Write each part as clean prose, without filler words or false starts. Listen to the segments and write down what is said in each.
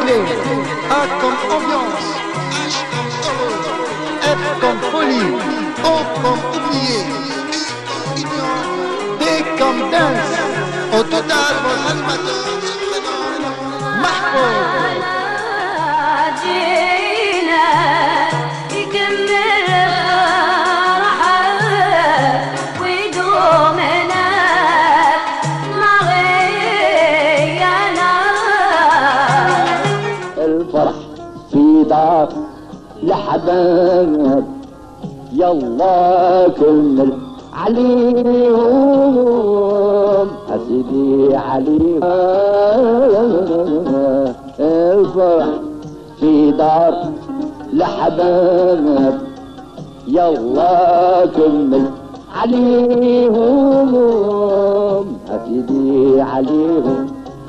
clé. A comme ambiance. H comme heureux. F comme folie. O comme oublié. U comme union. D comme dance. Au total, votre animateur se prénomme Mahfouz. الفرح في دار لحباب يلا كمل عليهم أسيدي عليهم الفرح في دار لحباب يلا كمل عليهم أسيدي عليهم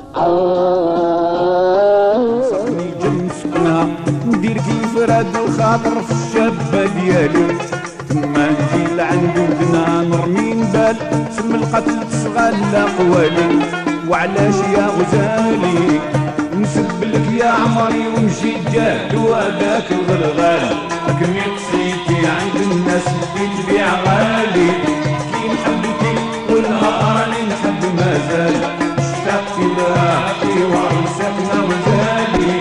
صحني جنسنا ندير كيف راد الخاطر في الشابة ديالي ثم نجي لعند ودنا نرمي نبال سم القتل تشغل قوالي وعلاش يا غزالي نسب لك يا عمري ونجي جاد وهذاك الغلغال لكن قصيتي عند الناس اللي تبيع غالي كي نحبك والنهار اللي نحب مازال اشتقت لك وعرسكنا وزالي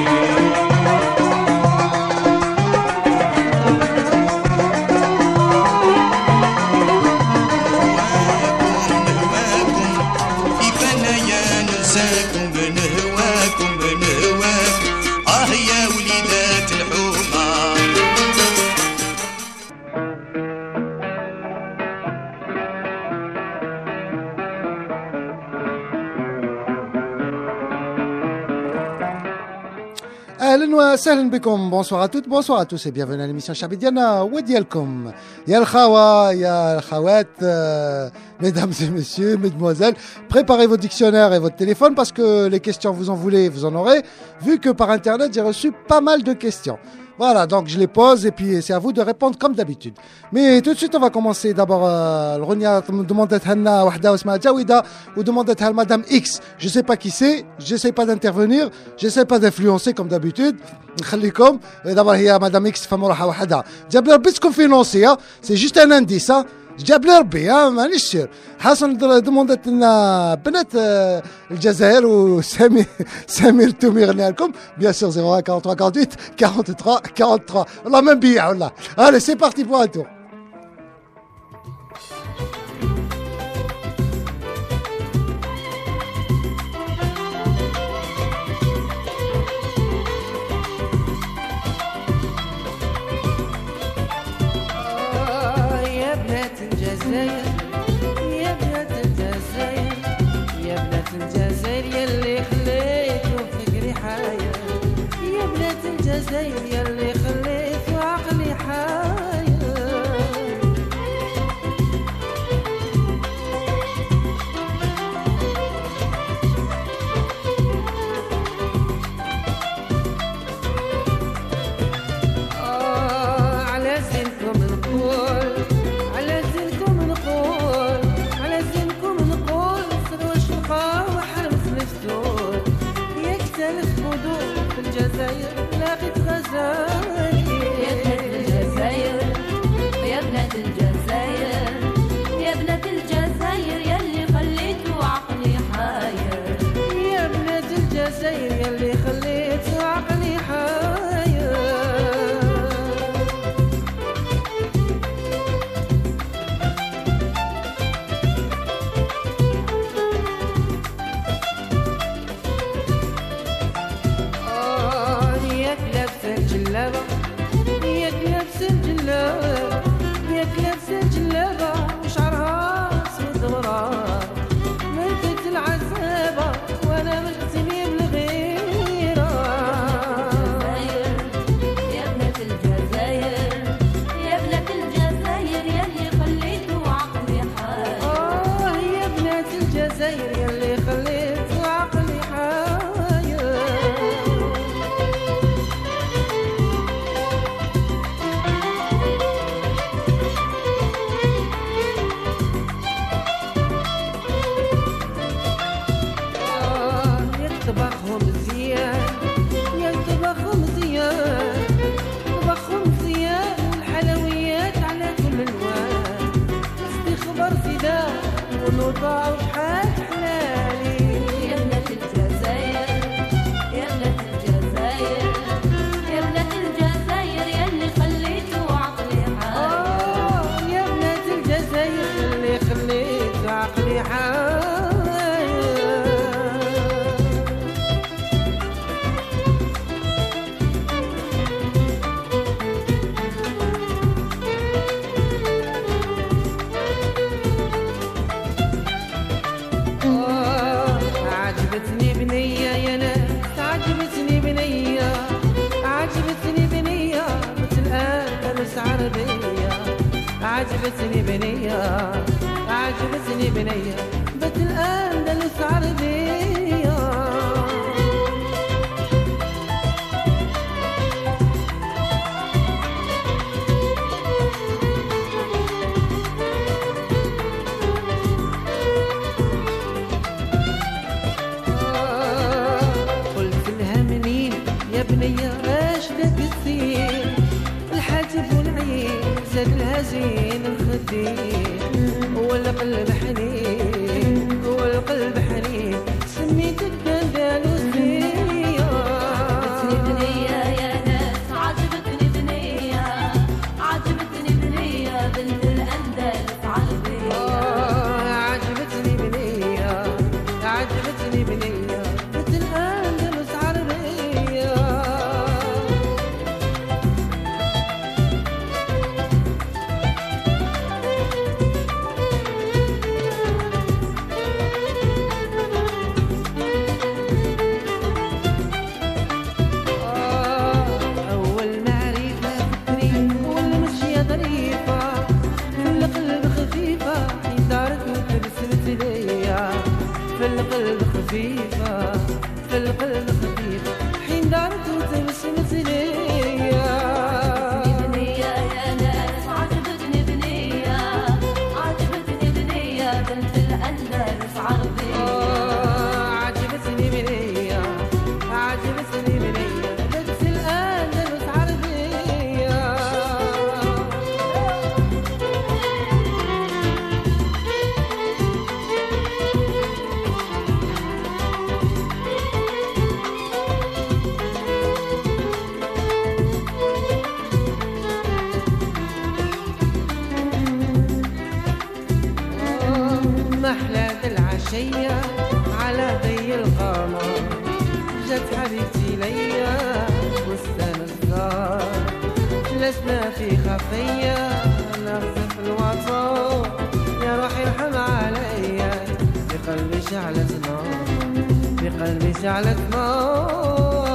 Bonsoir à toutes, bonsoir à tous et bienvenue à l'émission Chabidiana Wedielkom. Ya Khawa, ya Khawat, mesdames et messieurs, mesdemoiselles, préparez vos dictionnaires et votre téléphone parce que les questions vous en voulez, vous en aurez, vu que par internet j'ai reçu pas mal de questions. Voilà, donc je les pose et puis c'est à vous de répondre comme d'habitude. Mais tout de suite, on va commencer d'abord. Ronia demandait à Wahda Osma Jawida ou demandait à Madame X. Je sais pas qui c'est, j'essaie pas d'intervenir, j'essaie pas d'influencer comme d'habitude. Khalikom, d'abord il y a Madame X, Famouraha Wahda. Jabler Bitcoin financier, c'est juste un indice, hein. جاب لي ربي مانيش سير حسن دوموندت لنا بنات الجزائر وسمير التومي غني لكم بيان سور 01 43 48 43 43 والله ما نبيع والله. Allez c'est parti pour un tour. يا بنات الجزائر يا بنات الجزائر يلي خليتو فكري حاير يا بنات الجزائر يلي خليتو عقلي حاير على زينكم نقول على زينكم نقول على زينكم نقول خذوا الشقا وحرم الفتور ياك تالف بدور في الجزائر لاقيت غزالي يا بنات الجزائر يا بنات الجزائر يا بنات الجزائر يلي خليتوا عقلي حاير يا بنات الجزائر يلي خليتوا عقلي حاير ياك لابسه الجلابه ياك لابسه الجلابه ياك لابسه الجلابه وشعرها اسود غراب ماتت العذابه وانا مغتني بالغيره يا بنات الجزائر يا بنات الجزائر يلي خليتوا عقلي حاير يا بنات الجزائر يلي خليتوا عقلي حاير يطبخهم مزيان عجبتني بنية يا ناس عجبتني بنية عجبتني بنية مثل أندلس عربية عجبتني بنية عجبتني بنية مثل أندلس عربية بنية اش داك الزين الحاجب والعين زاد الهزين الخدين والقلب حنين والقلب حنين سميتك اندلسية عجبتني بنية يا ناس عجبتني بنية عجبتني بنية بنت الأندلس عربية عجبتني بنية عجبتني بنية بنت الأندلس عربية في القلب خفيفة في القلب خفيفة حين دارت وتبسمت ليا بنية يا ناس عجبتني بنية عجبتني بنية بنت الأندلس عربية عجبتني بنية عجبتني بنية بنت الأندلس عربية محلى العشية على ضي القمر جت حبيبتي ليا بستان الزهر جلسنا في خفية نغزف الوطن يا روحي ارحم عليا بقلبي شعلت نار بقلبي شعلت نار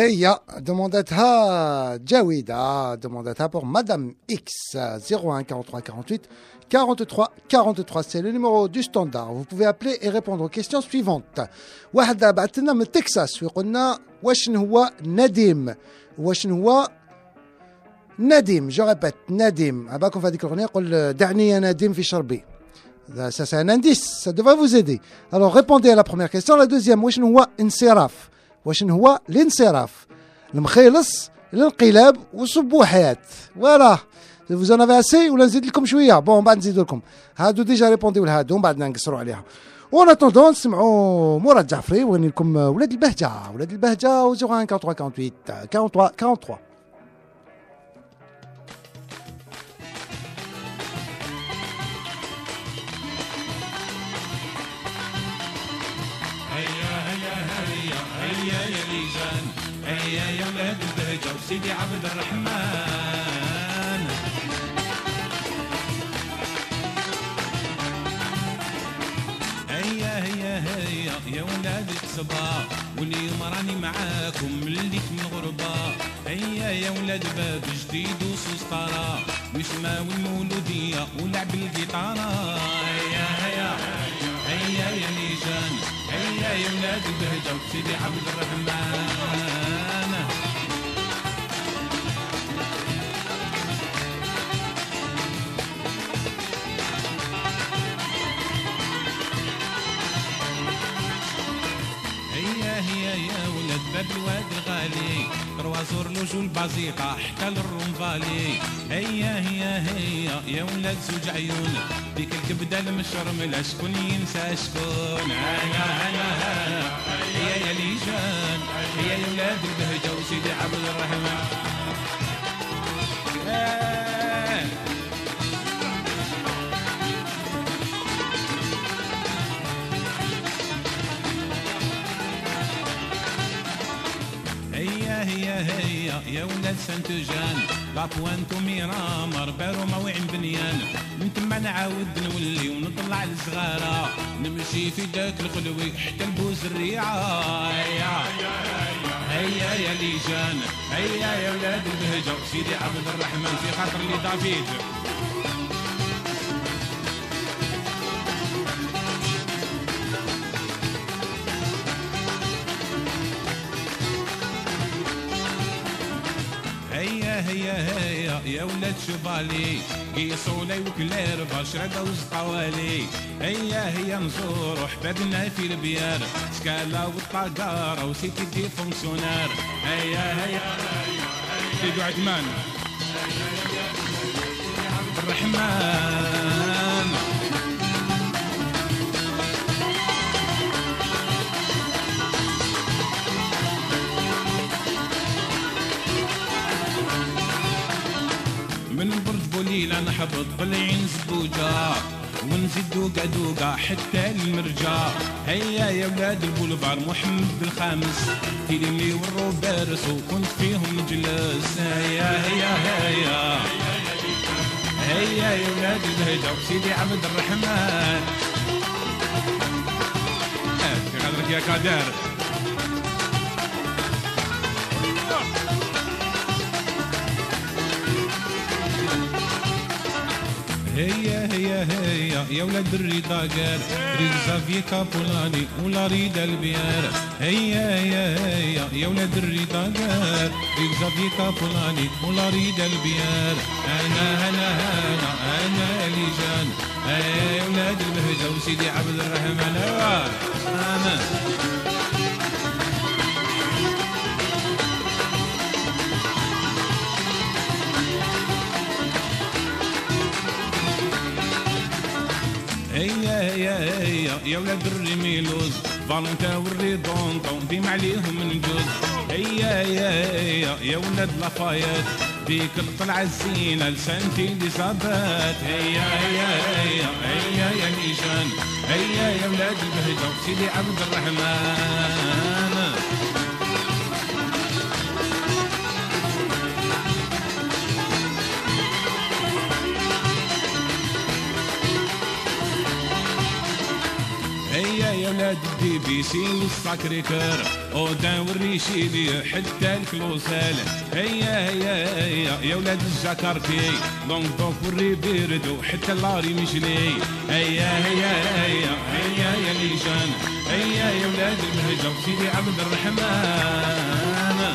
هي demandetها جاويدة demandetها pour Madame X 01 43 48 43 43 c'est le numéro du standard. Vous pouvez appeler et répondre aux questions suivantes. واحد بعث لنا من تكساس ويقولنا واش هو نديم واش هو نديم جو ريبيت نديم عباكم في هذيك الأغنية يقول دعني يا نديم في شربي. Ça c'est un indice, ça devrait vous aider. Alors répondez à la première question. La deuxième, واش هو انصراف واش هو الانصراف المخيلص الانقلاب والصبوحات. فوالا vous en avez assez ولا نزيد لكم شويه؟ بون بعد نزيد لكم هادو ديجا ريبونديو لهادو ومن بعد نقصروا عليها. اون اتوندون نسمعوا مراد جعفري وغني لكم ولاد البهجه ولاد البهجه و 01 43 48 43 43. هيا يا ليجان هيا يا ولاد البهجة وسيدي عبد الرحمن هيا هيا هيا يا ولاد الصبا واليوم راني معاكم مليت من غربة هيا يا ولاد باب جديد وسوسطارة وشما والمولودية ولعب الجيتارة هيا هيا هيا يا ليجان هيا يا ولاد البهجة وسيدي عبد الرحمن هيا يا ولاد باب الواد الغالي كروازور لوجو البازيقة حتى للرمفالي هيا يا ولاد زوج عيون ديك الكبدة المشرملة شكون ينسى شكون هيا يا ليجان هيا يا ولاد البهجة وسيدي عبد الرحمن هيا يا ولاد سانتوجان لابوانتو ميرامر باروما وعين بنيان من تما نعاود نولي ونطلع للصغارة نمشي في داك الخلوي حتى البوز الريعة هيا يا ليجان هيا يا ولاد البهجة سيدي عبد الرحمن في خاطر لي دافيد هيا يا ولاد شوفالي قيسولي وكلير بشرقة وزطوالي هيا نزورو حبابنا في البيار سكالا والطاقارة وسيتي دي فونكسيونار هيا سيدو عثمان الرحمن من برج بوليلة نحبط بالعين زبوجة ونزيد دوقة دوقة حتى المرجة هيا يا ولاد البولفار محمد الخامس تيليمي والروبرس وكنت فيهم نجلس هيا يا ولاد البهجة وسيدي عبد الرحمن في غدرك يا قادر هيا يا ولاد الرضا قال ريد زافي كابولاني ولا ريد البيار هيا يا ولاد الرضا قال ريد زافي كابولاني ولا ريد البيار انا ليجان يا ولاد البهجة وسيدي عبد الرحمن انا هيا يا ولاد الريميلوز فالنتا والريدونطون ديما عليهم نجوز هيا يا ولاد لافايات ديك الطلعة الزينة لسانتي اليزابات هيا يا نيشان هيا يا ولاد البهجة وسيدي عبد الرحمن هيا يا ولاد ولاد الديبيسي والساكري كور اودان والريشيلي حتى الكلوسال. هيا هيا هيا يا ولاد الجاكارتي لونغ دوك والريبيردو حتى اللاري ميشلي. هيا هيا هيا هيا يا ليجان هيا يا ولاد المهجة وسيدي عبد الرحمن.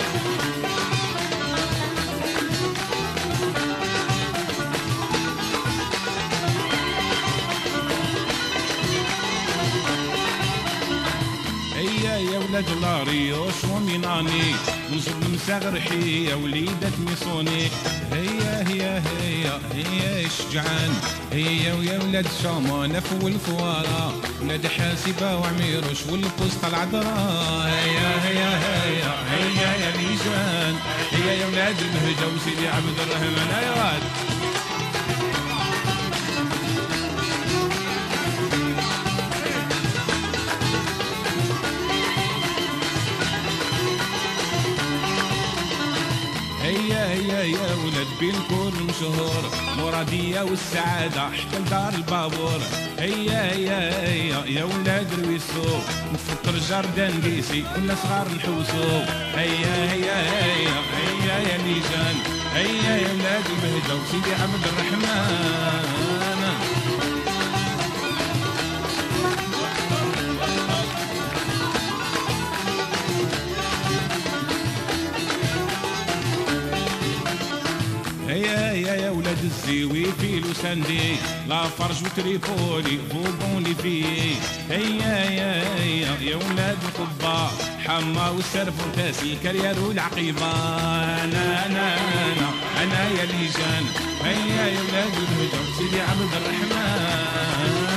يا ولاد لاريوش وميناني نصب مسغرحي يا وليدة ميصوني. هيا هيا هيا هيا شجعان هيا ويا ولاد شامان فو الفوارة ولاد حاسبة وعميروش والبوسطة العذراء. هيا هيا هيا هيا يا ليجان هيا يا ولاد المهجة وسيدي عبد الرحمن. يا واد هيا هيا يا ولاد بالكل مشهور مرادية والسعادة حتى لدار البابور. هيا هيا هيا يا ولاد رويسو نفكر جاردان ديسي كنا صغار نحوسو. هيا هيا هيا هيا يا ليجان هيا يا ولاد المهجة وسيدي عبد الرحمن. هيا هيا يا ولاد الزيوي في لوساندي لا فرج وتريبولي فوبوني فيه. هيا هيا هيا يا ولاد القبة حما والسرف وتاسي كريار والعقيبة. أنا يا ليجان هيا يا ولاد الهجر سيدي عبد الرحمن.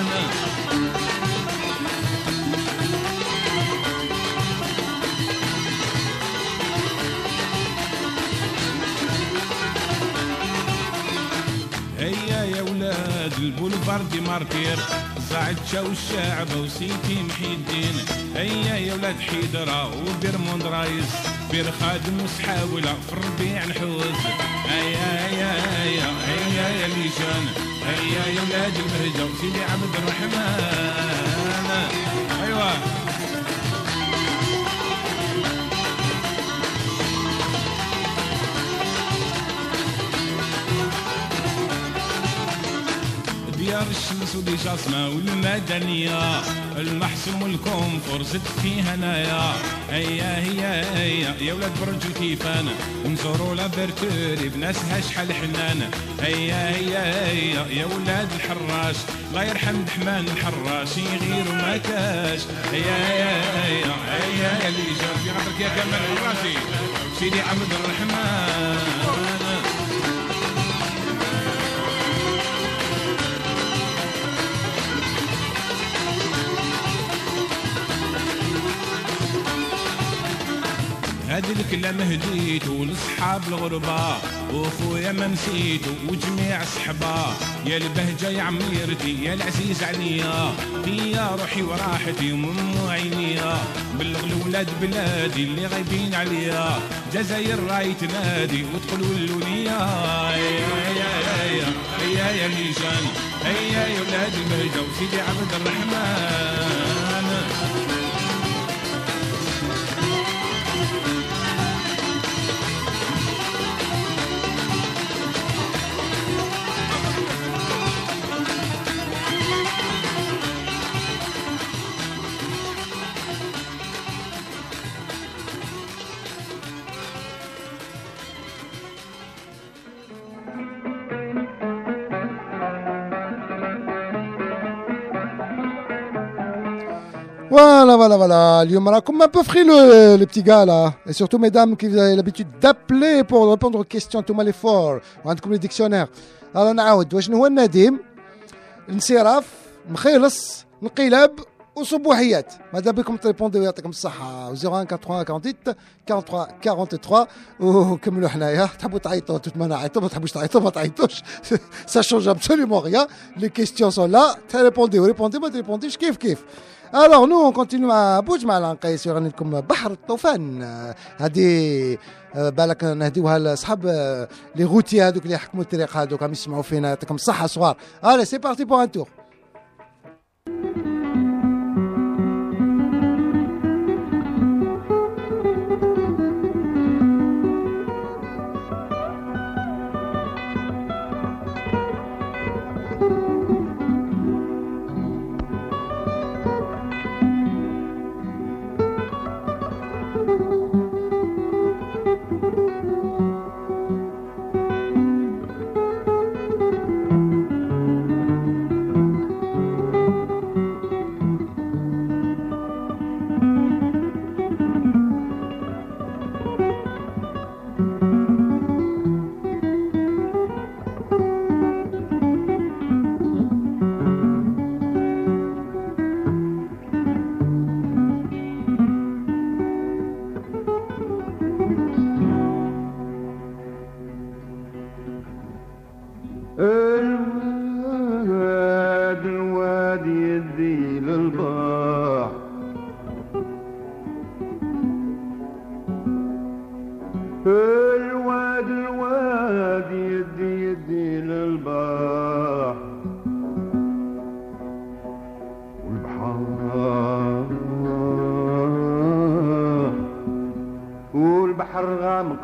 هيا يا ولاد البولفار دي مارتير زعد شاو الشعب وسيتي محي الدين. هيا يا ولاد حيدرة وبيرموند رايس بير خادم وسحاولة في الربيع نحوز. هيا هيا هيا هيا يا ليجان هيا يا ولاد المهجة وسيدي عبد الرحمن. ايوا ديار الشمس ودي جاسمة والمدنية المحسن والكونفور زدت فيها هنايا. هيا هيا هيا يا ولاد برج الكيفان نزورو لابرتوري بناسها شحال حنان. هيا هيا هيا يا ولاد الحراش الله يرحم دحمان الحراش يغير وما كاش. هيا هيا هيا هيا يا ليجان في عطرك يا كمال الراشي سيدي عبد الرحمن. هادي الكلام هديتو لصحاب الغربة وخويا ما نسيتو وجميع الصحبة. يا البهجة يا عميرتي يا العزيز عليا يا روحي وراحتي ومم عينيا. بلغ الولاد بلادي اللي غايبين عليا جزاير راي تنادي وتقولوا اللولية. هيا هيا هيا هيا يا ليجان هيا يا ولاد المهجة وسيدي عبد الرحمن. Voilà. Comme un peu frit le petit gars là. Et surtout mesdames qui avez l'habitude d'appeler pour répondre aux questions. Tout mal est fort. وعندكم les dictionnaires. Alors نعاود واش هو النديم انصراف مخيلص انقلاب وصبوحيات. ماذا بكم تريبونديو يعطيكم الصحة. 01 80 48 43 43 وكملوا حنايا. تحبوا تعيطوا توت ما نعيطوا ما تحبوش تعيطوا ما تعيطوش. Ça change absolument rien. Les questions sont là. Répondez ما تريبونديش كيف. Alors nous on continue à بوج مع العنقايس يغني لكم بحر الطوفان. هذه بالك نهديوها لاصحاب لي غوتي هذوك اللي يحكموا الطريق هذوك راهم يسمعوا فينا يعطيكم الصحة صغار. Allez c'est parti pour un tour. الواد يدي للبحر الواد يدي للبحر والبحر غامق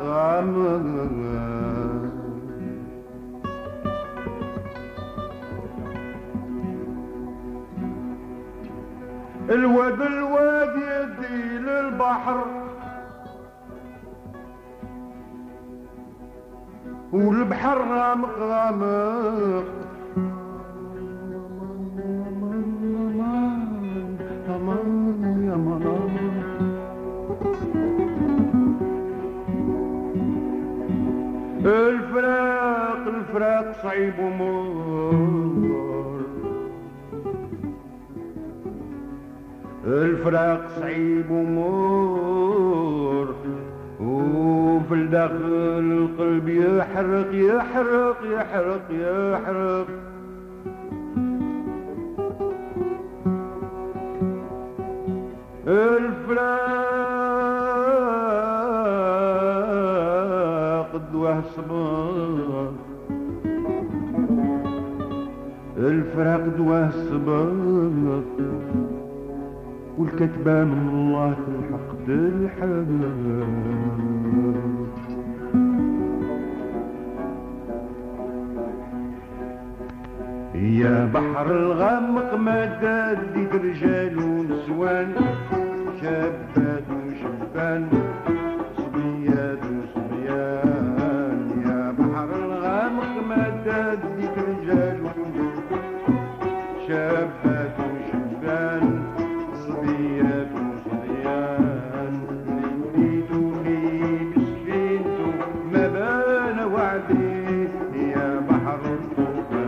الواد يدي للبحر والبحر غامق غامق يا منام الفراق صعيب ومر الفراق صعيب ومر وفي الداخل القلب يحرق يحرق يحرق يحرق الفراق دواه صبر الفراق دواه صبر والكتبة من الله تلحق بالحبل يا بحر الغمق ما تديك رجال ونسوان شابات وشبان صبيات وصبيان يا بحر الغمق ما تديك رجال شابات وشبان صبيات وصبيان نريدوني بسفينتو ما بان وعدي يا بحر الطوفان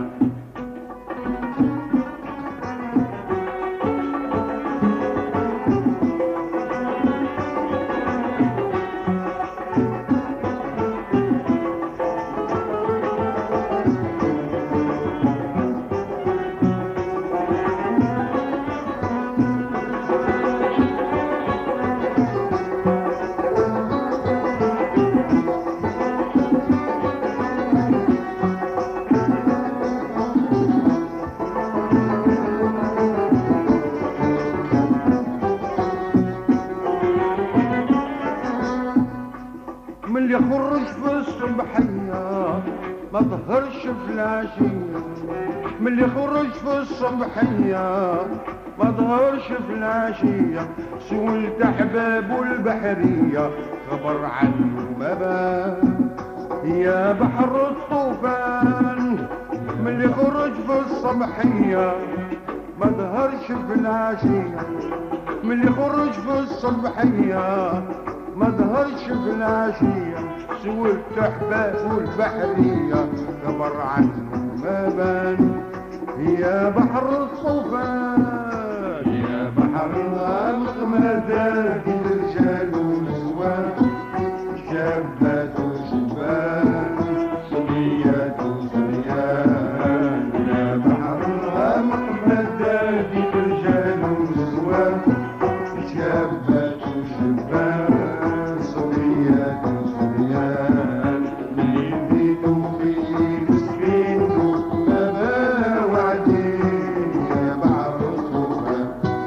اللي يخرج في الصبحية ما ظهرش في العشية من اللي يخرج في الصبحية ما ظهرش في العشية سولت أحباب البحرية خبر عنه ما بان يا بحر الطوفان من اللي يخرج في الصبحية ما ظهرش في العشية من اللي يخرج في الصبحية ما ظهرش في العشية سولت أحباب البحرية خبر عنه ما بان يا بحر الطوفان يا بحر الغامق ما زاد الرجال والنسوان شابات وشبان صبيات وصبيان يا بحر الغامق ما زاد الرجال والنسوان شابات وشبان صبيات وصبيان بيديتو في سفينتو ما بان وعدي يا بحر الطوفان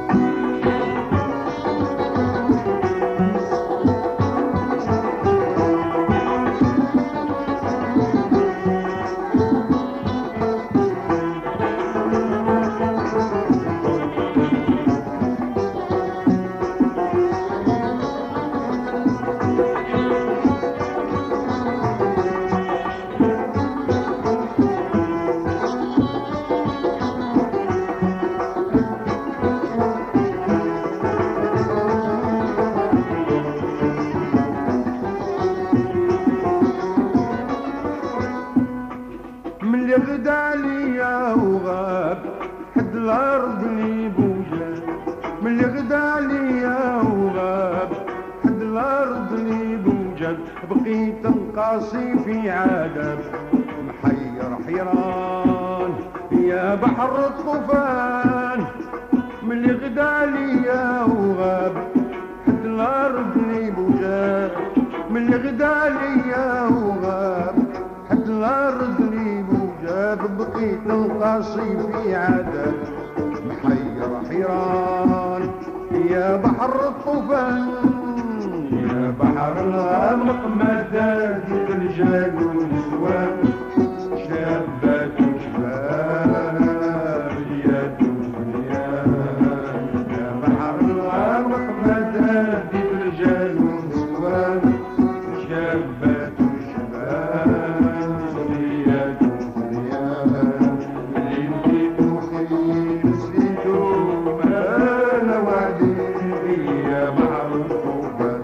من اللي غدا ليا وغاب حد الارض لي بوجاد من اللي غدا ليا وغاب حد الارض لي بوجاد بقيت نقاصي في عذاب محير حيران يا بحر الطوفان ملي غدا ليا وغاب حد الارض بوجاب ملي غدا ليا وغاب حد الارض بوجاب بقيت نقاصي في عذاب محير حيران يا بحر الطوفان يا بحر الغامق مداد الرجال والنسوان شابات وشباب يا دنيا يا بحر الغامق مداد الرجال والنسوان شابات وشباب يا دنيا اللي نسيتو خير نسيتو ما انا وعدي يا بحر الطوفان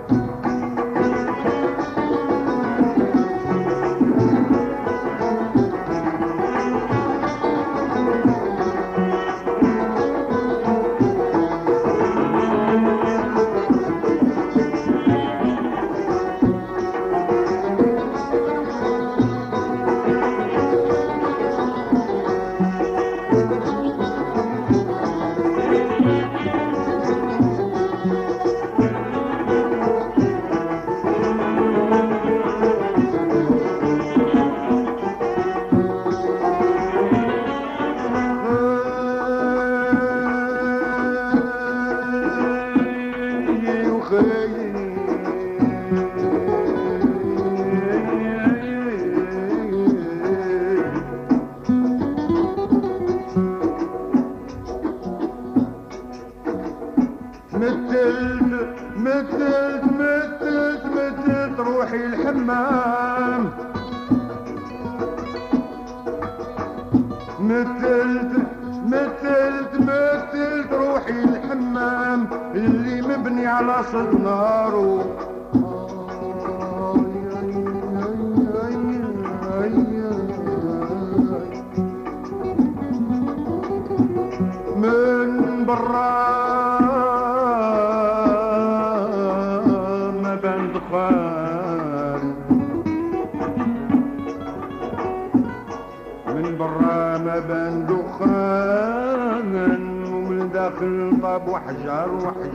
مثلت روحي الحمام مثلت روحي الحمام اللي مبني على صد نارو من برا ما بان دخان من برا ما بان دخان ومن داخل طاب وحجر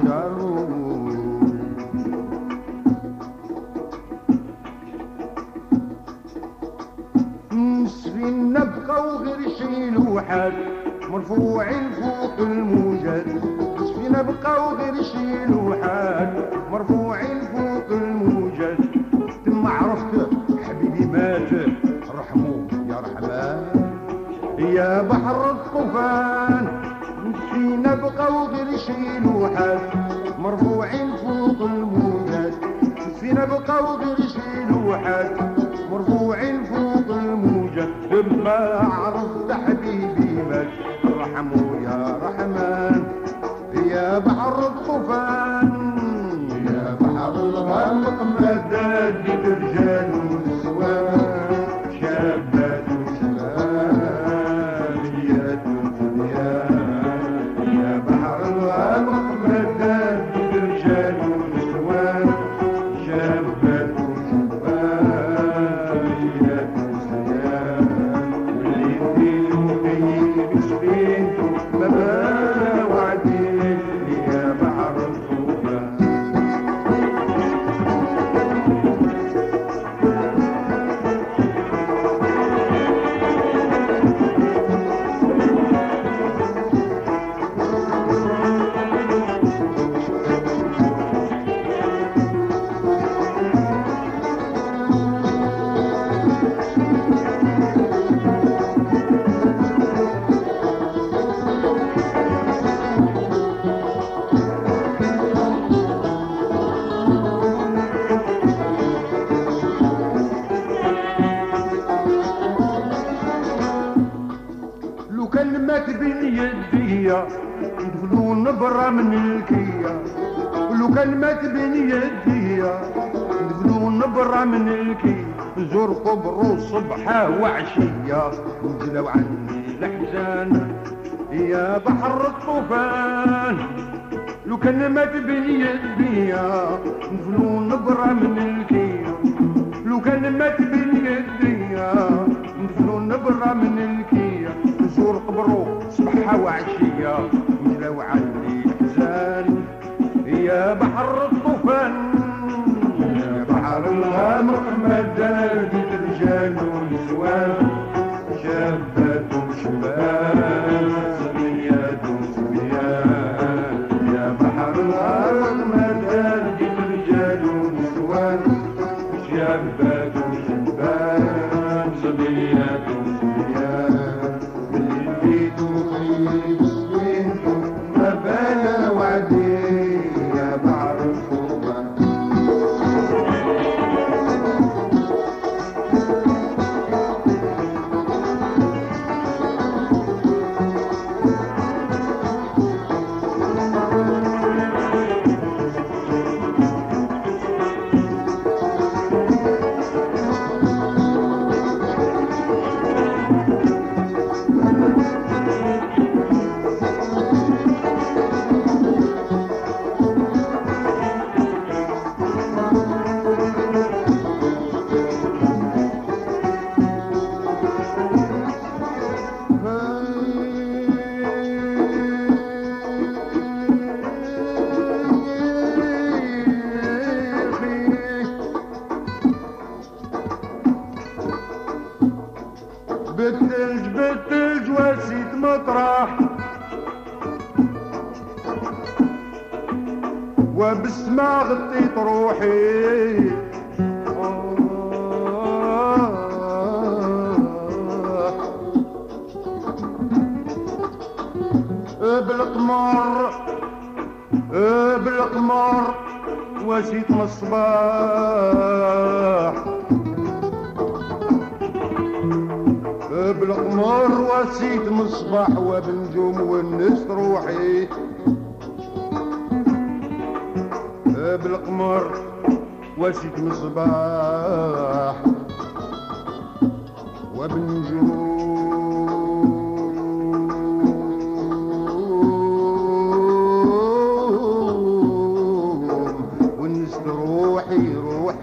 مسفين نبقى وغير شي لوحات مرفوعين فوق الموجات مسفين نبقى وغير شي لوحات مرفوعين فوق الموجات تم عرفت حبيبي مات رحموه يا رحمن يا بحر الطوفان مسفين نبقى وغير شي لوحات مرفوعين فوق الموجات مسفين نبقى وغير شي لوحات مرفوعين فوق الموجة بما عرفت حبيبي مات رحمه يا رحمن يا بحر الطوفان يا بحر الغامق مداد رجال ونسوان شابات وشباب يا دنيا يا بحر الغامق مداد رجال ونسوان شابات ندفلو نبرة من الكية ولو كان مات بين يديا ندفلو نبرة من الكية نزور قبر صبحة وعشية ونجلو عني الأحزان يا بحر الطوفان لو كان مات بين يديا ندفلو نبرة من الكية لو كان مات بين يديا ندفلو نبرة برا من الكية نزور قبرو صبحة وعشية مجلاو عندي الحزان يا بحر الطوفان يا بحر الغامق مدار بيت رجال ونسوان شابات وشباب صبيات وصبيان يا بحر الغامق مدار بيت رجال ونسوان شابات وشباب صبيات وصبيان اللي بيتو خيب سوينتو ما بلا وعدي يا بحر الطوفان بالثلج وسيت مطرح وبالسما غطيت روحي بالقمر وسيت من الصباح بالقمر وسيت من الصباح وبنجوم ونست روحي بالقمر وسيت من الصباح وبنجوم ونست روحي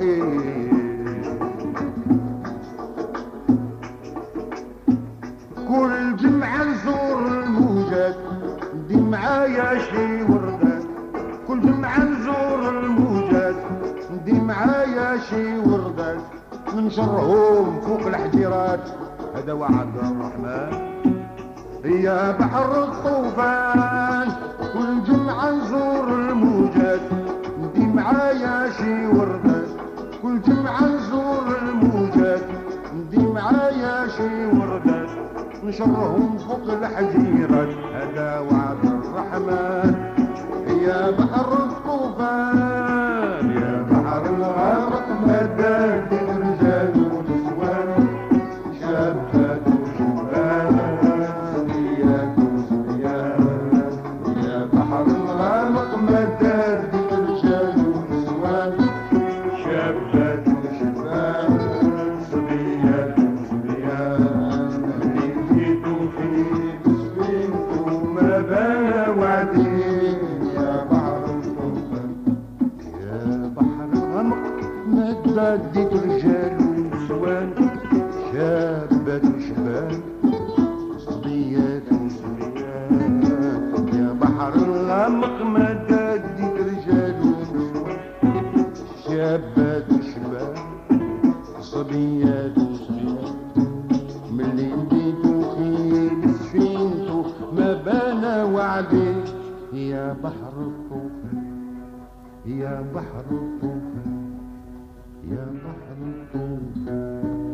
كل جمعة نزور الموجات دي معايا شي وردات كل جمعة نزور الموجات دي معايا شي وردات ننشرهم فوق الحجيرات هذا وعد الرحمن يا بحر الطوفان كل جمعة نزور الموجات دي معايا شي وردات كل جمعة نزور الموجات دي معايا شي وردات نشرهم فوق الحجيرات هذا وعد الرحمن يا بحر الطوفان يا بحر الغرق مداد رجال ونسوان شابات وشبان صبيات وصبيان يا بحر الغرق مداد رجال ونسوان شابات وشبان صبيات وصبيان بديت رجال ونسوان شابات وشبان صبيات وصبيان يا بحر الغمق مددت رجال ونسوان شابات وشبان صبيات وصبيان ملي بديتو خيل سفينتو ما بان وعدي يا بحر الطوفان يا بحر الطوفان يا بحر الطوفان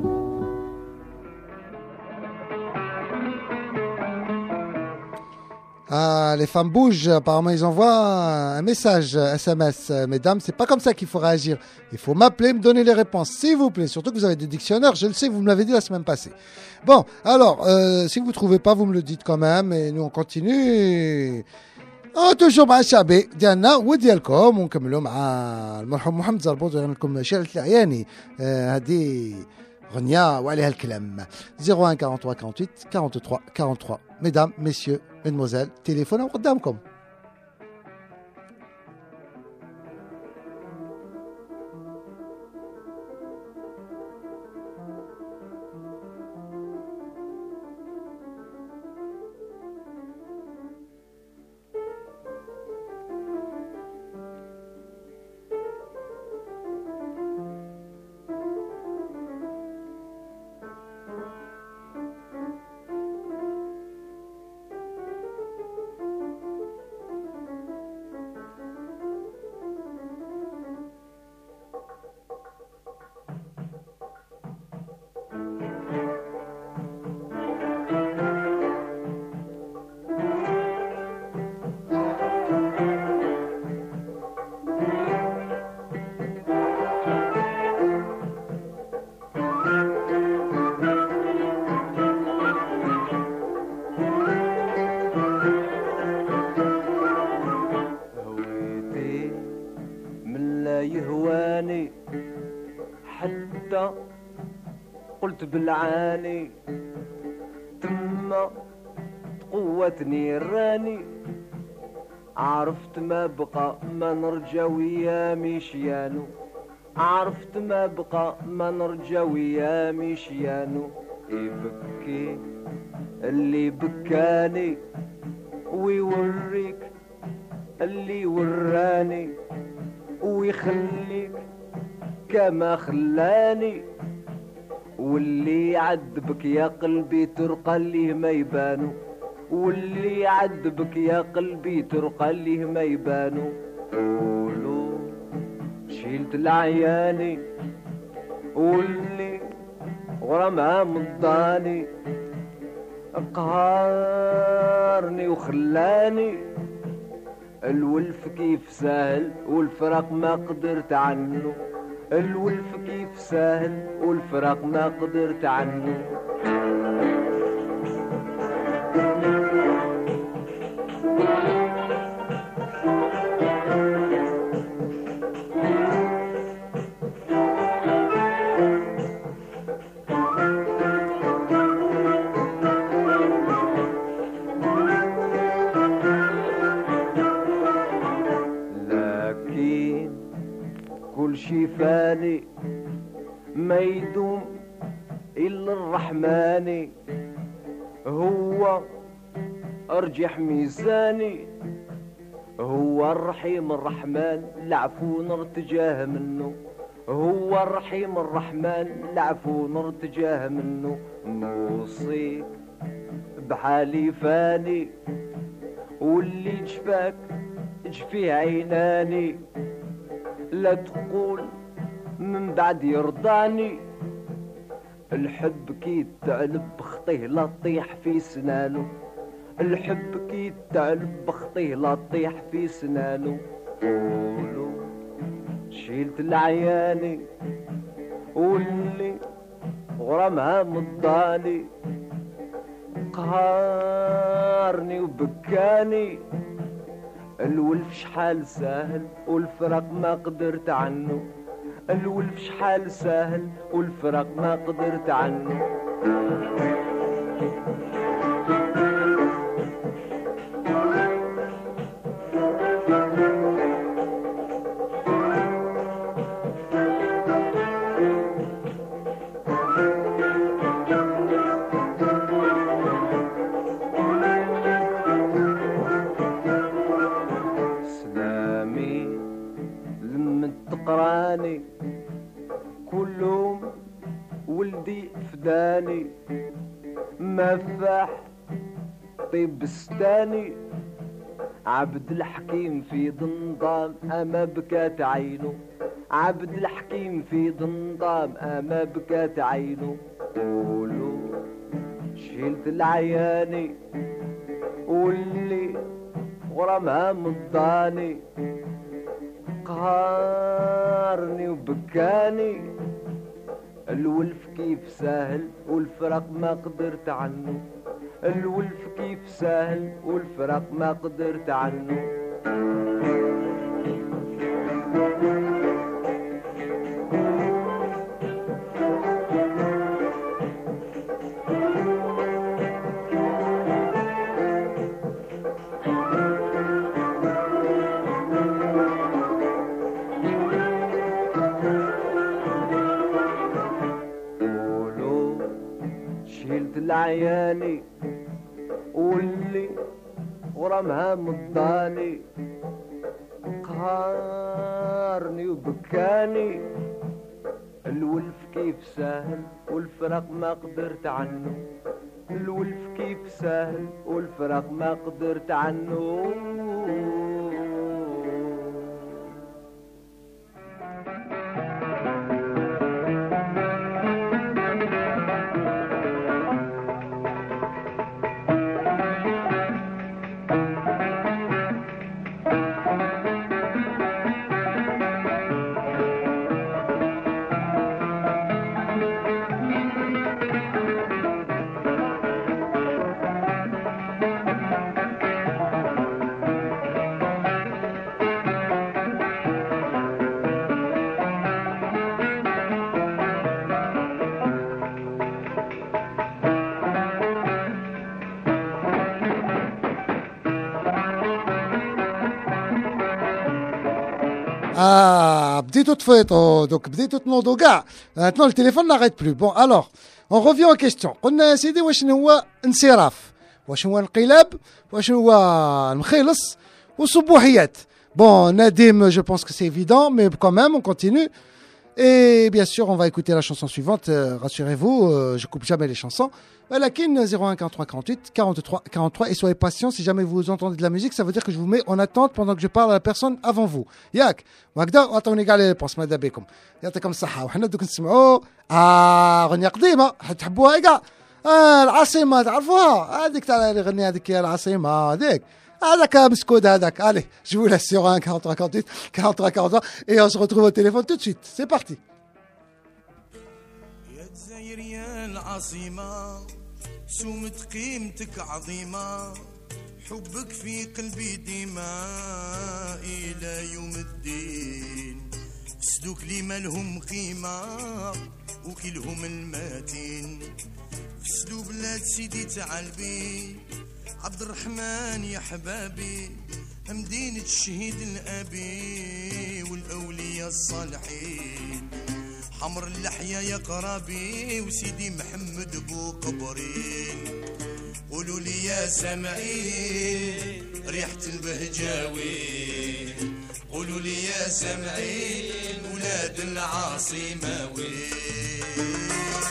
Ah, les femmes bougent, apparemment ils envoient un message SMS. Mesdames, c'est pas comme ça qu'il faut réagir. Il faut m'appeler, me donner les réponses, s'il vous plaît. Surtout que vous avez des dictionnaires, je le sais, vous me l'avez dit la semaine passée. Bon, alors, si vous ne trouvez pas, vous me le dites quand même, et nous on continue. toujours مع الشعبي ديالنا وديالكم ونكملوا مع المرحوم محمد زربوط ويغني لكم شعر العياني هذه غنية وعليها الكلام 01 43 48 43 43 mesdames messieurs mesdemoiselles تليفون قدامكم بالعاني تما تقوتني الراني عرفت ما بقى ما نرجع ويا مشيانو عرفت ما بقى ما نرجع ويا مشيانو يبكي اللي بكاني ويوريك اللي وراني ويخليك كما خلاني واللي يعذبك يا قلبي ترقى ليه ما يبانو واللي يعذبك يا قلبي ترقى ليه ما يبانو قولوا شيلت العياني واللي غرامها مضاني قهرني وخلاني الولف كيف سهل والفراق ما قدرت عنه الولف كيف سهل والفراق ما قدرت عنه لكن كل شي فاني ما يدوم إلا الرحمن هو أرجح ميزاني هو الرحيم الرحمن العفو نرتجاه منه هو الرحيم الرحمن العفو نرتجاه منه نوصيك بحالي فاني واللي جفاك جفيه عيناني لا تقول من بعد يرضاني الحب كي تعلب بخطيه لا تطيح في سنانه الحب كي تعلب بخطيه لا تطيح في سنانه قولوا شيلت العياني واللي غرامها مضاني قهرني وبكاني الولف شحال سهل والفراق ما قدرت عنه الولف شحال سهل والفراق ما قدرت عنه تقراني كلهم ولدي فداني مفاح طيب بستاني عبد الحكيم في ضمضام أما بكات عينه عبد الحكيم في ضمضام أما بكات عينه قولوا شيلت العياني واللي غرامها مضاني قهرني وبكاني الولف كيف سهل والفراق ما قدرت عنه الولف كيف سهل والفراق ما قدرت عنه شيلت العياني واللي غرامها مضاني قهرني وبكاني الولف كيف سهل والفراق ما قدرت عنه الولف كيف سهل والفراق ما قدرت عنه بديتوا تفيطوا دوك بديتوا تنوضوا كاع. maintenant le téléphone n'arrête plus. Bon alors on revient aux questions. قلنا يا سيدي واش هو انصراف، واش هو انقلاب، واش هو المخيلص وصبوحيات. Bon Nadim, je pense que c'est évident, mais quand même on continue. Et bien sûr, on va écouter la chanson suivante. Rassurez-vous, je coupe jamais les chansons. Lakin 01 43 48 43 43 et soyez patients. Si jamais vous entendez de la musique, ça veut dire que je vous mets en attente pendant que je parle à la personne avant vous. Yak, وهكذا وعطوني كاع لي ريبونس ماذا بكم. يعطيكم الصحة. وحنا دوك نسمعوا أغنية قديمة تحبوها كاع. العاصمة تعرفوها؟ هذيك تاع اللي غني هذيك يا العاصمة هذيك. هذاك مسكود هذاك. Allez, je vous laisse sur 1 43 48 43 43 et on se retrouve au téléphone tout de suite. C'est parti. يا الجزائر يا العاصمة سومت قيمتك عظيمة، حبك في قلبي ديما إلى يوم الدين. فسدوك لي مالهم قيمة وكلهم الماتين، فسدو بلاد سيدي تعالبي عبد الرحمن يا حبابي، مدينة الشهيد الأبي والأولياء الصالحين، حمر اللحية يا قرابي وسيدي محمد بو قبرين. قولوا لي يا سامعين ريحة البهجاوين، قولوا لي يا سامعين ولاد العاصمة وين.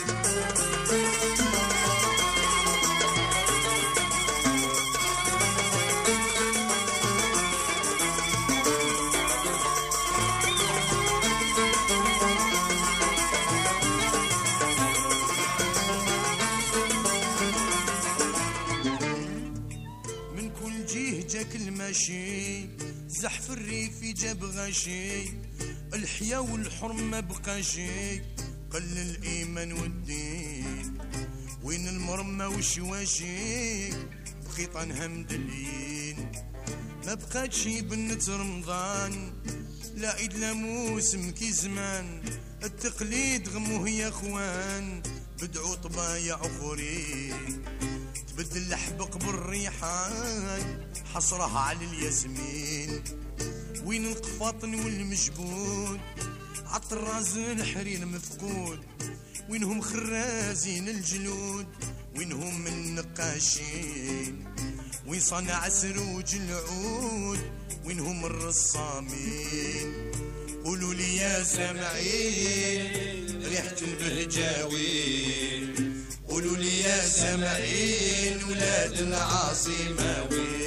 جاك المشي زحف الريف جاب غشي، الحياة والحرم ما بقى شي، قل الإيمان والدين. وين المرمى والشواشي بخيطانها مدلين، ما بقات شي بنت رمضان لا عيد لا موسم كي زمان. التقليد غموه يا اخوان بدعوا طبايع اخرين، تبدل الحبق بالريحان حصرها على الياسمين. وين القفاطن والمجبود عالطراز الحرير مفقود، وينهم خرازين الجلود، وينهم النقاشين، وين صنع سروج العود، وينهم الرصامين. قولوا لي يا سامعين ريحة البهجاوين، قولوا لي يا سامعين ولاد العاصمة وين.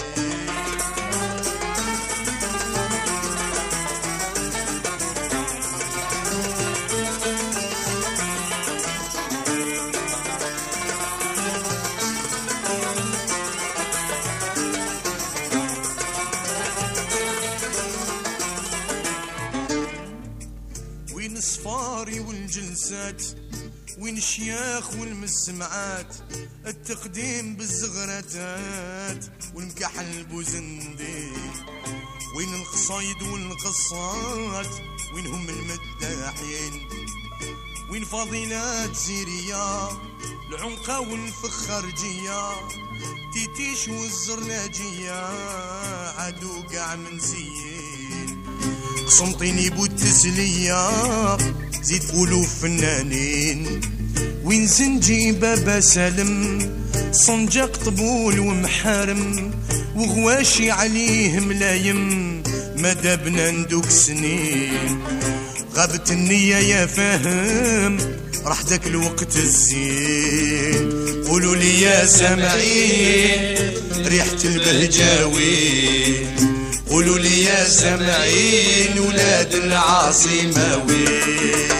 وين الصفاري والجلسات، وين الشياخ والمسمعات، التقديم بالزغراتات والمكحل بوزندي. وين القصايد والقصات، وينهم المداحين، وين فضيلات زيرية العنقة والفخرجية، تيتيش والزرلاجية عادو قاع من زين. قسنطيني بوالتسلية زيد ألوف فنانين، وين زنجي بابا سالم صنجاق طبول ومحارم، وغواشي عليه ملايم مدابنا ندوك سنين. غابت النية يا فاهم راح داك الوقت الزين. قولوا لي يا سامعين ريحة البهجاوين، قولوا لي يا سامعين ولاد العاصمة وين.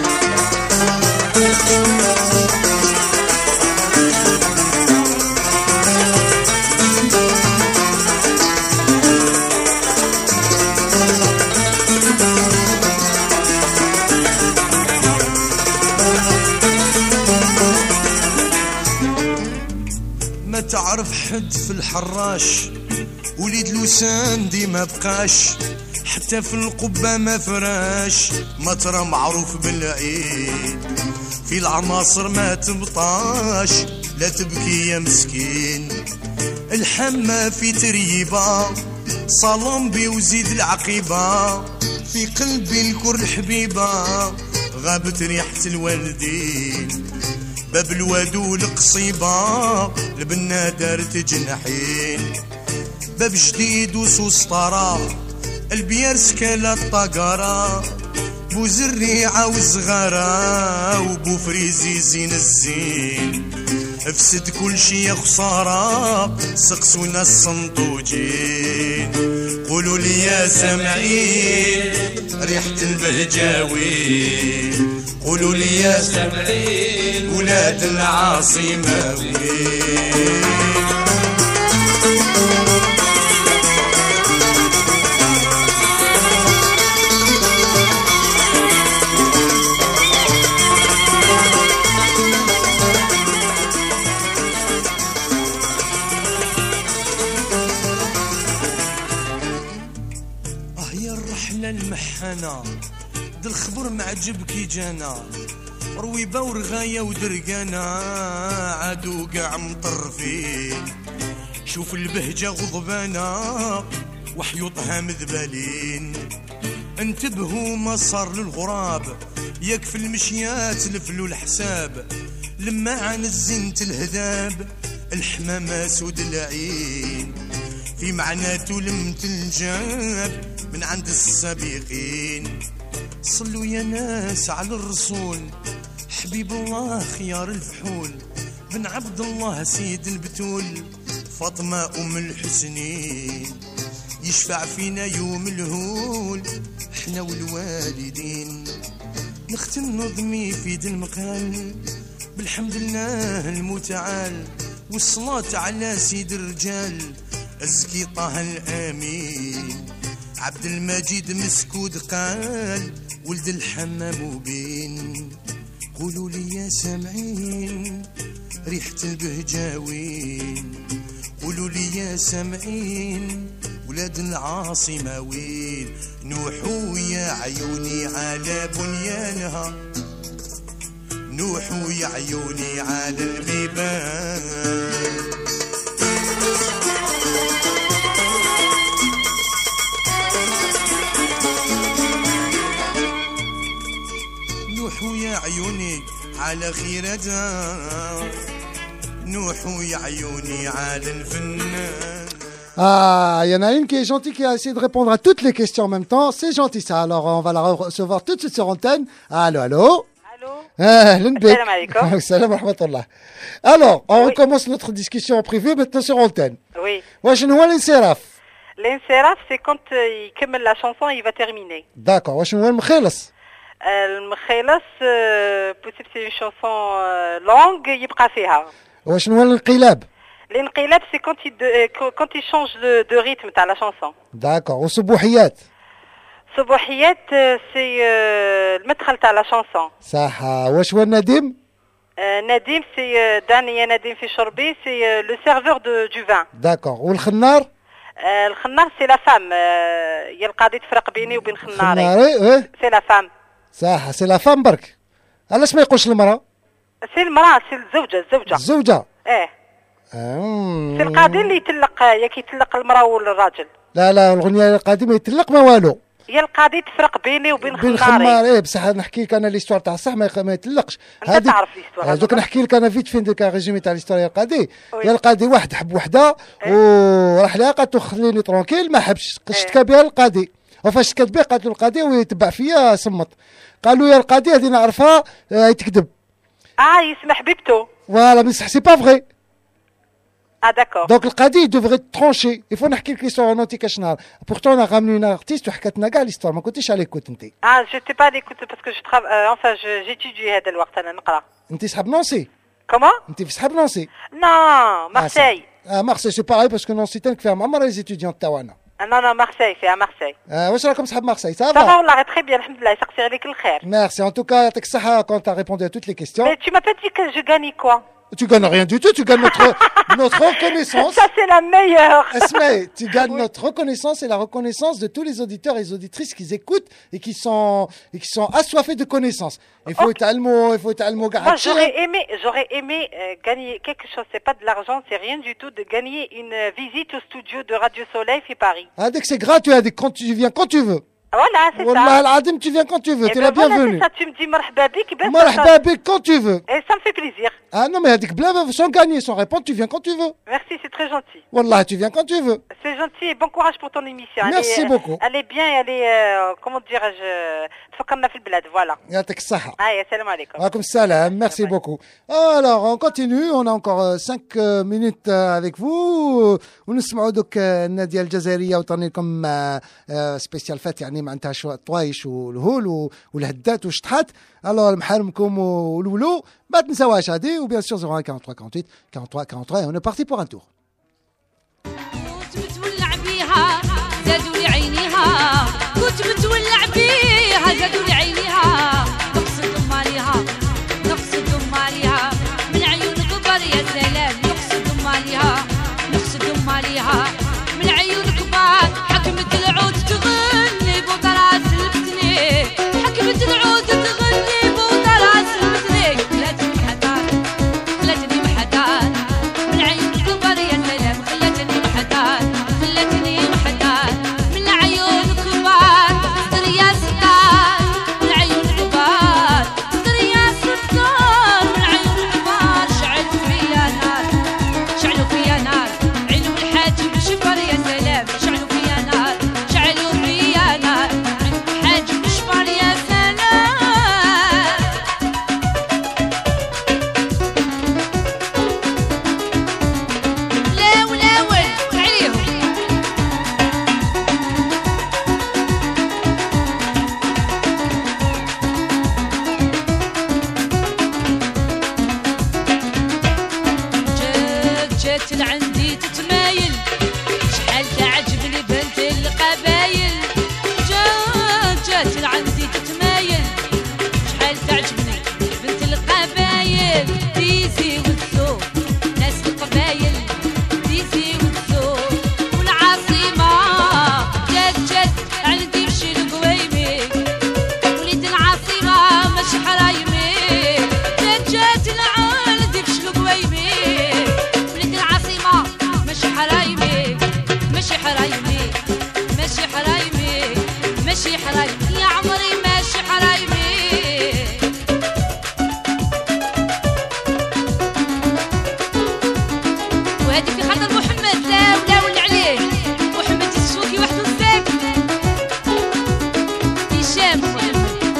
ما تعرف حد في الحراش، وليد لوسان دي ما بقاش، حتى في القبة ما فراش، مطرة معروف بالعيد. في العناصر ما تبطاش لا تبكي يا مسكين، الحمى في تريبة صالومبي وزيد العقيبة، في قلبي الكل الحبيبة غابت ريحة الوالدين باب الوادو القصيبة البنا دارت جناحين باب جديد وسوس طرا البيار سكالة الطقارة بو زريعة وزغارة وبو فريزي زين الزين افسد كل شي يا خسارة سقسونا الصندوجين قولوا لي يا سامعين ريحة البهجاوين قولوا لي يا سامعين ولاد العاصمة وين المحنة د الخبر معجب كي جانا رويبة ورغاية ودرقانا عادو قاع مطرفين شوف البهجة غضبانا وحيوطها مذبالين انتبهوا ما صار للغراب يكفي المشيات لفلو الحساب لما عن الزنت الهذاب الحمامة سود العين في معناته لم تنجاب من عند السابقين صلوا يا ناس على الرسول حبيب الله خيار الفحول بن عبد الله سيد البتول فاطمة أم الحسنين يشفع فينا يوم الهول احنا والوالدين نختم نظمي في دي المقال بالحمد لله المتعال والصلاة على سيد الرجال أزكي طه الآمين عبد المجيد مسكود قال ولد الحمام وبين قولوا لي يا سامعين ريحة البهجاوين قولوا لي يا سامعين ولاد العاصمة وين نوحوا يا عيوني على بنيانها نوحوا يا عيوني على البيبان نوحوا يا عيوني على خيرتها نوحوا يا عيوني على الفنان. Ah, il y en a une qui est gentille qui a essayé de répondre à toutes les questions en même temps. C'est gentil ça. Alors, on va la recevoir tout de suite sur antenne. Allô, allô. Allô. Salam alaikum. Salam rahmatullah. Alors, on recommence notre discussion en privé maintenant sur antenne. Oui. واش هو الانصراف؟ L'inséraf, c'est quand il كمل la chanson, il va terminer. D'accord. واش هو المخلص؟ المخلص possible c'est une chanson longue يبقى فيها. واش هو الانقلاب؟ L'inqilab, c'est quand il change de rythme à la chanson. D'accord. والصبوحيات؟ صبوحيات, c'est le مدخل à la chanson. صح. واش هو النديم؟ Nadim, c'est Dani Nadim في شربي, c'est le serveur du vin. D'accord. والخنار؟ الخنار, c'est la femme. هي القاضي تفرق بيني وبين خناري. خناري, c'est la femme. صح. c'est la femme برك. علاش ما يقولش المرأة؟ c'est المرأة, c'est الزوجة. الزوجة. سي القاضي اللي يتلق يتلق المرأة والراجل. لا الغنية القاضي ما يتلق ما والو. هي القاضي تفرق بيني وبين خماري. خماري بصح نحكي لك انا ليستوار تاع الصح ما يتلقش. انت تعرف ليستوار. دوك نحكي لك انا فيت فين ديك ريجيمي تاع ليستوار يا القاضي. يا القاضي واحد حب وحده وراح لها قالت له خليني ترونكيل ما حبش شتكى بها القاضي. وفاش شتكت به قالت له القاضي ويتبع فيا صمت. قالوا يا القاضي هذه نعرفها تكذب. يسمع حبيبته. فوالا بصح سي با فغي. d'accord. Donc le qadi il devrait trancher. Il faut نحكي لك l'histoire en antique شنهار. Pourtant on a ramené une artiste وحكت لنا كاع l'histoire ما كنتيش على écoute انت. j'étais pas à l'écoute parce que je travaille enfin j'étudie هذا الوقت انا نقرا. انت صحاب نانسي؟ comment؟ انت في صحاب نانسي؟ non Marseille. Marseille c'est pareil parce que نانسي تنكفيها مع les étudiants تاعنا. non Marseille c'est à Marseille. واش راكم صحاب مارسي؟ ça va والله très bien الحمد لله يسقسي عليك الخير. Merci en tout cas يعطيك الصحة quand tu as répondu à toutes les questions. Mais tu m'as pas dit que je gagne quoi? Tu gagnes rien du tout, tu gagnes notre reconnaissance. Ça c'est la meilleure. Esmé, tu gagnes notre reconnaissance et la reconnaissance de tous les auditeurs et les auditrices qui écoutent et qui sont assoiffés de connaissances. Il faut être allemand, Moi j'aurais aimé gagner quelque chose, c'est pas de l'argent, c'est rien du tout, de gagner une visite au studio de Radio Soleil في Paris. Dès que c'est gratuit, quand tu viens quand tu veux. Voilà, c'est Wallah ça. al-Adim, tu viens quand tu veux, Eh tu es ben la voilà, bienvenue. c'est ça, tu me dis marhaba bik, ben Marhaba bik quand tu veux. Et ça me fait plaisir. Ah non, mais Hadik Bla, sans gagner, sans répondre, tu viens quand tu veux. Merci, c'est très gentil. Wallah, tu viens quand tu veux. C'est gentil et bon courage pour ton émission. Merci beaucoup. Elle est bien, elle est, comment dirais-je, تفكرنا في البلاد, voilà. Yatek Saha. Allez, salam alaikum. Comme salam, merci beaucoup. Alors, on continue, on a encore 5 minutes avec vous. ونسمعوا دوك النادية الجزائرية وطني لكم سبيسيال فات يعني معناتها شو طوايش والهول والهدات والشطحات. alors محارمكم والولو ما تنساوهاش هذه وبيان سور 01 43 48 43 43 on est parti pour un tour. كنت متولع بيها زادوا لي عينيها كنت متولع بيها زادوا لي عينيها نقصد ماليها نقصد ماليها من عيون كبر يا سلام نقصد ماليها نقصد ماليها من عيون كبار حكمت العود تغني بوطراس البتني حكمت العود تغني بوطراس البتني خلاتني محتار خلاتني محتار من عيون كبر يا سلام خلاتني محتار خلاتني محتار من عيون كبار صدر يا ستار من عيون كبار صدر يا ستار من عيون كبار شعلوا فيا نار شعلوا فيا نار عينوا الحاجب شفر يا سلام شعلوا فيا نار شعلوا فيا نار الحاجب شفر يا سلام لا ولا ول عليهم جات لعندي تتمايل شحال تعجبني بنت القبايل جات لعندي تتمايل شحال تعجبني بنت القبايل ديزي والذوق ناس القبايل ديزي والذوق والعاصمة جات عندي بشي القويمي وليد العاصمة ماشي حرايمي جات لعندي بشي القويمي وليد العاصمة ماشي حرايمي ماشي حرايمي ماشي حرايمي ماشي حرايمي يا عمري ماشي حرايمي وهذه في خاطر محمد لا ولا واللي عليه محمد السوكي وحده الساكت هشام محمد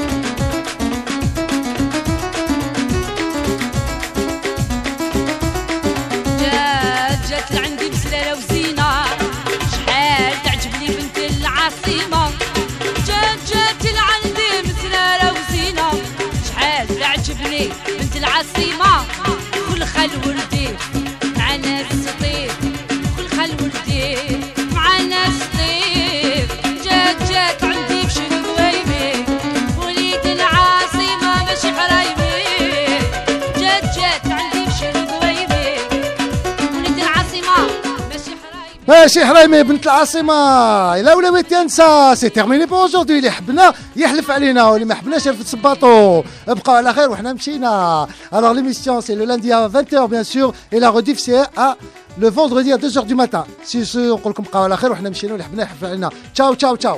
جات لعندي بسلالة وزينة شحال تعجبني بنت العاصمة جات لعندي بسلالة وزينة شحال تعجبني بنت العاصمة كل خال وردي مع ناس طيب كل خال وردي مع ناس طيب جات عندي بشي قويمي وليد العاصمة ماشي حرايمي جات عندي بشي قويمي وليد العاصمة ماشي حرايمي ماشي حرايمي بنت العاصمة إلا ولا بغيت تنسى سي تيرميني بور اجوردي اللي حبنا يحلف علينا واللي ما حبناش يرفد صباطو بقاو على خير وحنا مشينا. Alors l'émission c'est le lundi à 20h bien sûr et la rediff c'est à le vendredi à 2h du matin. Si نقول لكم بقاو على خير وحنا مشينا واللي حبنا يحلف علينا. تشاو تشاو تشاو.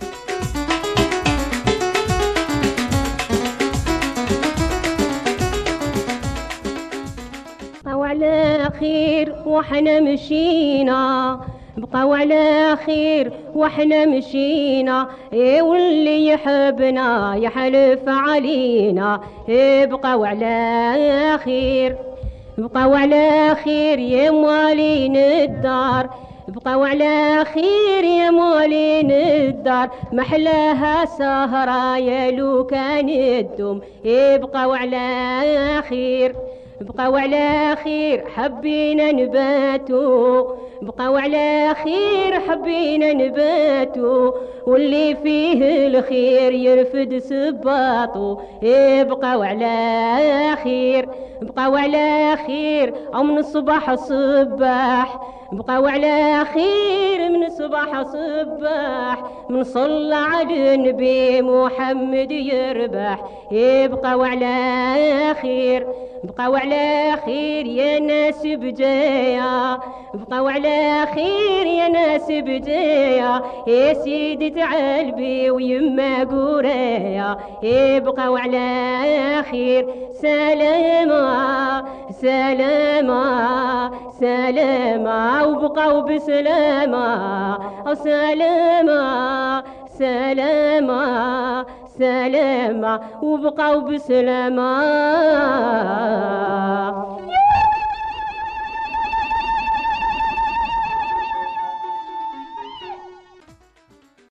بقاو على خير وحنا مشينا بقاو على خير وحنا مشينا واللي يحبنا يحلف علينا بقاو على خير بقاو على خير يا موالين الدار بقاو على خير يا موالين الدار محلاها سهرة يا لو كان الدم بقاو على خير بقاو على خير حبينا نباتو بقاو على خير حبينا نباتو واللي فيه الخير يرفد سباطو بقاو على خير بقاو على خير او من الصباح صباح بقاو على خير من الصباح صباح من صلى على النبي محمد يربح بقاو على خير بقاو على خير يا ناس بجايا بقاو على خير يا ناس بجايا يا سيدي تعالبي ويما قوريا بقاو على خير سلامة سلامة سلامة وبقاو بسلامة سلامة سلامة سلامة وبقاو بسلامة